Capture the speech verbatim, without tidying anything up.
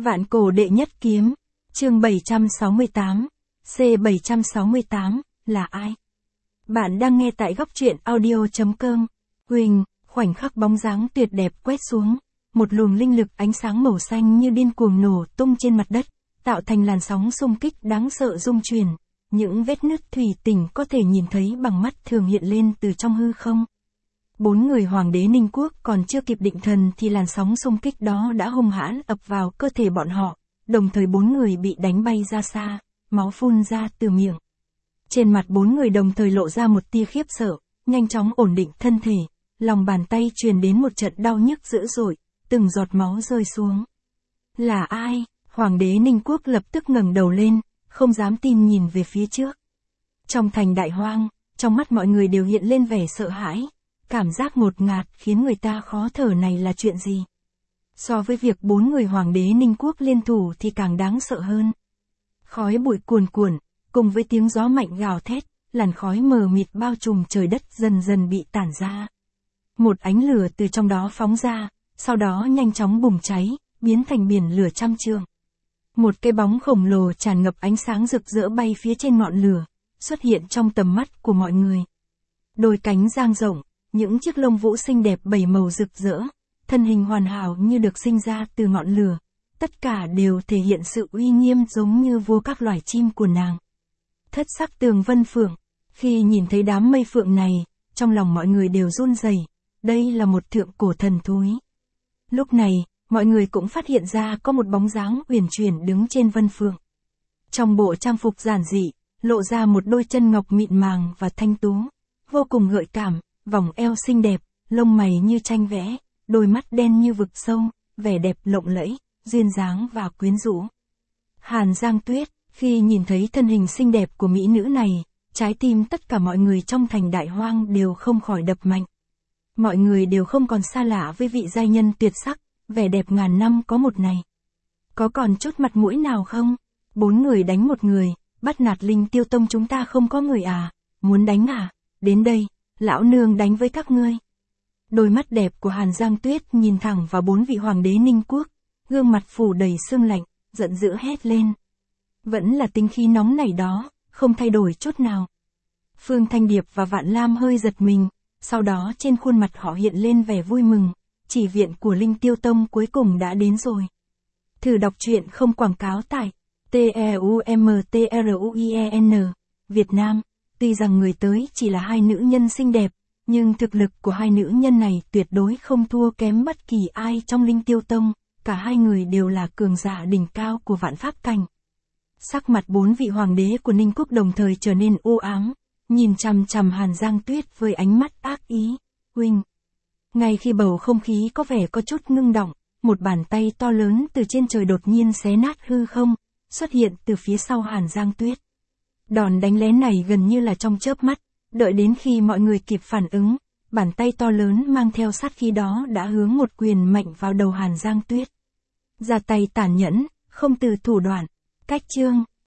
Vạn cổ đệ nhất kiếm, chương bảy trăm sáu mươi tám, C bảy trăm sáu mươi tám, là ai? Bạn đang nghe tại góc truyện audio.com. Huỳnh, khoảnh khắc bóng dáng tuyệt đẹp quét xuống, một luồng linh lực ánh sáng màu xanh như điên cuồng nổ tung trên mặt đất, tạo thành làn sóng xung kích đáng sợ rung chuyển. Những vết nứt thủy tinh có thể nhìn thấy bằng mắt thường hiện lên từ trong hư không. Bốn người hoàng đế Ninh Quốc còn chưa kịp định thần thì làn sóng xung kích đó đã hung hãn ập vào cơ thể bọn họ, đồng thời bốn người bị đánh bay ra xa, máu phun ra từ miệng. Trên mặt bốn người đồng thời lộ ra một tia khiếp sợ, nhanh chóng ổn định thân thể, lòng bàn tay truyền đến một trận đau nhức dữ dội, từng giọt máu rơi xuống. Là ai? Hoàng đế Ninh Quốc lập tức ngẩng đầu lên, không dám tin nhìn về phía trước. Trong thành Đại Hoang, trong mắt mọi người đều hiện lên vẻ sợ hãi. Cảm giác ngột ngạt khiến người ta khó thở này là chuyện gì? So với việc bốn người hoàng đế Ninh Quốc liên thủ thì càng đáng sợ hơn. Khói bụi cuồn cuộn, cùng với tiếng gió mạnh gào thét, làn khói mờ mịt bao trùm trời đất dần dần bị tản ra. Một ánh lửa từ trong đó phóng ra, sau đó nhanh chóng bùng cháy, biến thành biển lửa trăm trượng. Một cái bóng khổng lồ tràn ngập ánh sáng rực rỡ bay phía trên ngọn lửa, xuất hiện trong tầm mắt của mọi người. Đôi cánh dang rộng, những chiếc lông vũ xinh đẹp bảy màu rực rỡ, thân hình hoàn hảo như được sinh ra từ ngọn lửa, tất cả đều thể hiện sự uy nghiêm giống như vua các loài chim của nàng. Thất sắc tường vân phượng, khi nhìn thấy đám mây phượng này, trong lòng mọi người đều run rẩy, đây là một thượng cổ thần thú. Lúc này, mọi người cũng phát hiện ra có một bóng dáng uyển chuyển đứng trên vân phượng. Trong bộ trang phục giản dị, lộ ra một đôi chân ngọc mịn màng và thanh tú, vô cùng gợi cảm. Vòng eo xinh đẹp, lông mày như tranh vẽ, đôi mắt đen như vực sâu, vẻ đẹp lộng lẫy, duyên dáng và quyến rũ. Hàn Giang Tuyết, khi nhìn thấy thân hình xinh đẹp của mỹ nữ này, trái tim tất cả mọi người trong thành Đại Hoang đều không khỏi đập mạnh. Mọi người đều không còn xa lạ với vị giai nhân tuyệt sắc, vẻ đẹp ngàn năm có một này. Có còn chút mặt mũi nào không? Bốn người đánh một người, bắt nạt Linh Tiêu Tông chúng ta không có người à? Muốn đánh à? Đến đây. Lão nương đánh với các ngươi. Đôi mắt đẹp của Hàn Giang Tuyết nhìn thẳng vào bốn vị hoàng đế Ninh Quốc, gương mặt phủ đầy sương lạnh, giận dữ hét lên. Vẫn là tính khí nóng nảy đó, không thay đổi chút nào. Phương Thanh Điệp và Vạn Lam hơi giật mình, sau đó trên khuôn mặt họ hiện lên vẻ vui mừng, chỉ viện của Linh Tiêu Tông cuối cùng đã đến rồi. Thử đọc truyện không quảng cáo tại T E U M T R U I E N, Việt Nam. Tuy rằng người tới chỉ là hai nữ nhân xinh đẹp, nhưng thực lực của hai nữ nhân này tuyệt đối không thua kém bất kỳ ai trong Linh Tiêu Tông, cả hai người đều là cường giả đỉnh cao của vạn pháp cảnh. Sắc mặt bốn vị hoàng đế của Ninh Quốc đồng thời trở nên u ám, nhìn chằm chằm Hàn Giang Tuyết với ánh mắt ác ý. Huỳnh. Ngay khi bầu không khí có vẻ có chút ngưng động, một bàn tay to lớn từ trên trời đột nhiên xé nát hư không, xuất hiện từ phía sau Hàn Giang Tuyết. Đòn đánh lén này gần như là trong chớp mắt, đợi đến khi mọi người kịp phản ứng, bàn tay to lớn mang theo sát khí đó đã hướng một quyền mạnh vào đầu Hàn Giang Tuyết. Ra tay tàn nhẫn, không từ thủ đoạn. Cách chương,